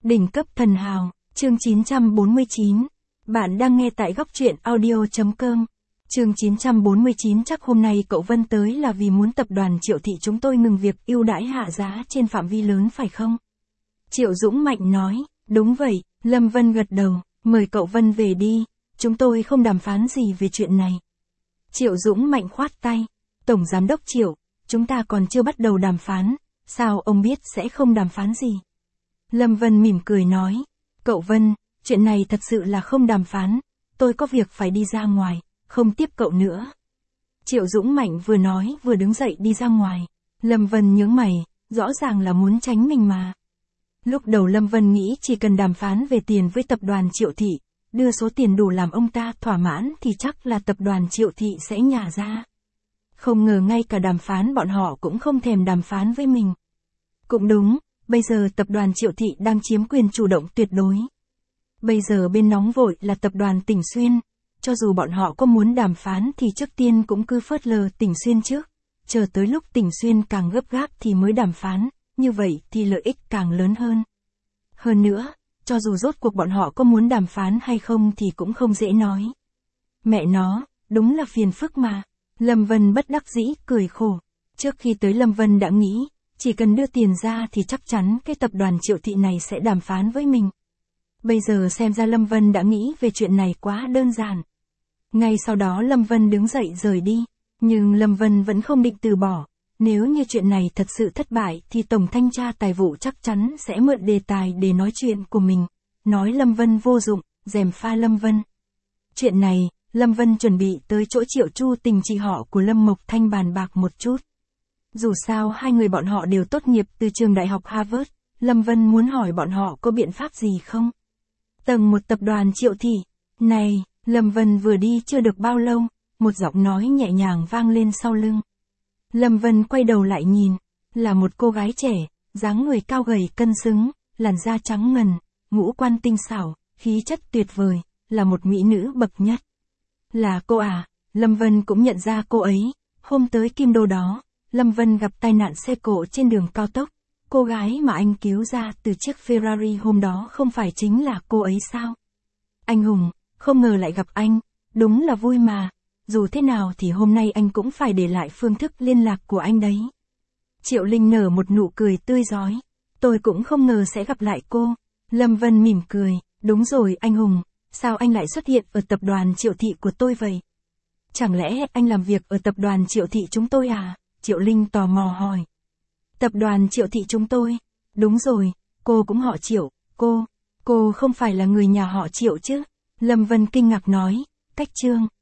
Đỉnh cấp thần hào, chương 949. Bạn đang nghe tại góc truyện audio.com. Chương 949 chắc hôm nay cậu Vân tới là vì muốn tập đoàn Triệu Thị chúng tôi ngừng việc ưu đãi hạ giá trên phạm vi lớn phải không? Triệu Dũng Mạnh nói, đúng vậy, Lâm Vân gật đầu, mời cậu Vân về đi, chúng tôi không đàm phán gì về chuyện này. Triệu Dũng Mạnh khoát tay, Tổng Giám đốc Triệu, chúng ta còn chưa bắt đầu đàm phán, sao ông biết sẽ không đàm phán gì? Lâm Vân mỉm cười nói, cậu Vân, chuyện này thật sự là không đàm phán, tôi có việc phải đi ra ngoài, không tiếp cậu nữa. Triệu Dũng Mạnh vừa nói vừa đứng dậy đi ra ngoài. Lâm Vân nhướng mày, rõ ràng là muốn tránh mình mà. Lúc đầu Lâm Vân nghĩ chỉ cần đàm phán về tiền với tập đoàn Triệu Thị, đưa số tiền đủ làm ông ta thỏa mãn thì chắc là tập đoàn Triệu Thị sẽ nhả ra. Không ngờ ngay cả đàm phán bọn họ cũng không thèm đàm phán với mình. Cũng đúng, bây giờ tập đoàn Triệu Thị đang chiếm quyền chủ động tuyệt đối. Bây giờ bên nóng vội là tập đoàn Tỉnh Xuyên, cho dù bọn họ có muốn đàm phán thì trước tiên cũng cứ phớt lờ Tỉnh Xuyên trước, chờ tới lúc Tỉnh Xuyên càng gấp gáp thì mới đàm phán, như vậy thì lợi ích càng lớn hơn. Hơn nữa, cho dù rốt cuộc bọn họ có muốn đàm phán hay không thì cũng không dễ nói. Mẹ nó, đúng là phiền phức mà. Lâm Vân bất đắc dĩ cười khổ. Trước khi tới Lâm Vân đã nghĩ, chỉ cần đưa tiền ra thì chắc chắn cái tập đoàn Triệu Thị này sẽ đàm phán với mình. Bây giờ xem ra Lâm Vân đã nghĩ về chuyện này quá đơn giản. Ngay sau đó Lâm Vân đứng dậy rời đi, nhưng Lâm Vân vẫn không định từ bỏ. Nếu như chuyện này thật sự thất bại thì Tổng Thanh tra Tài vụ chắc chắn sẽ mượn đề tài để nói chuyện của mình. Nói Lâm Vân vô dụng, gièm pha Lâm Vân. Chuyện này, Lâm Vân chuẩn bị tới chỗ Triệu Chu Tình chị họ của Lâm Mộc Thanh bàn bạc một chút. Dù sao hai người bọn họ đều tốt nghiệp từ trường đại học Harvard, Lâm Vân muốn hỏi bọn họ có biện pháp gì không? Tầng một tập đoàn Triệu Thị. Này, Lâm Vân vừa đi chưa được bao lâu, một giọng nói nhẹ nhàng vang lên sau lưng. Lâm Vân quay đầu lại nhìn, là một cô gái trẻ, dáng người cao gầy cân xứng, làn da trắng ngần, ngũ quan tinh xảo, khí chất tuyệt vời, là một mỹ nữ bậc nhất. Là cô à? Lâm Vân cũng nhận ra cô ấy. Hôm tới Kim Đô đó, Lâm Vân gặp tai nạn xe cộ trên đường cao tốc. Cô gái mà anh cứu ra từ chiếc Ferrari hôm đó không phải chính là cô ấy sao? Anh Hùng, không ngờ lại gặp anh, đúng là vui mà. Dù thế nào thì hôm nay anh cũng phải để lại phương thức liên lạc của anh đấy. Triệu Linh nở một nụ cười tươi rói. Tôi cũng không ngờ sẽ gặp lại cô. Lâm Vân mỉm cười, đúng rồi anh Hùng, sao anh lại xuất hiện ở tập đoàn Triệu Thị của tôi vậy? Chẳng lẽ anh làm việc ở tập đoàn Triệu Thị chúng tôi à? Triệu Linh tò mò hỏi. Tập đoàn Triệu Thị chúng tôi? Đúng rồi, cô cũng họ Triệu, cô không phải là người nhà họ Triệu chứ? Lâm Vân kinh ngạc nói, cách Trương,